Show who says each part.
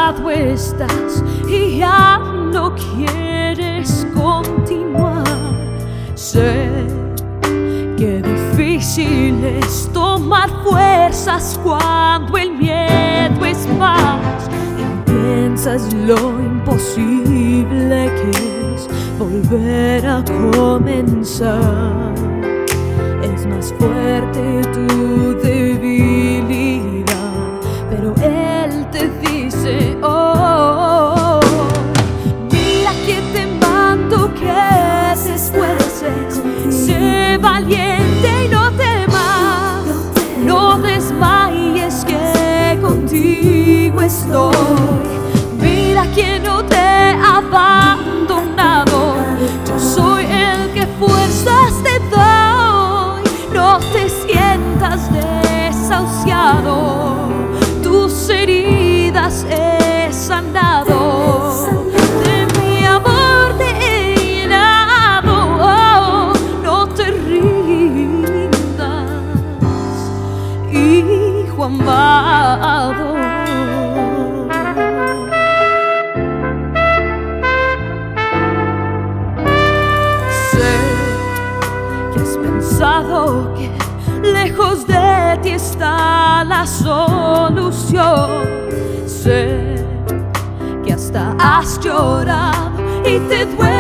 Speaker 1: cansado estás y ya no quieres continuar. Sé que difícil es tomar fuerzas cuando el miedo es más. Y piensas lo imposible que es volver a comenzar. Es más fuerte tu debilidad, pero Él te dice, oh, mira que te mando que te esfuerces, sé valiente y no temas, no desmayes que contigo estoy. Mira que no te he abandonado, yo soy el que fuerzas te doy. No te sientas desahuciado, tus heridas he sanado, de mi amor te he llenado. Oh, no te rindas, hijo amado. Has pensado que lejos de ti está la solución. Sé que hasta has llorado y te duele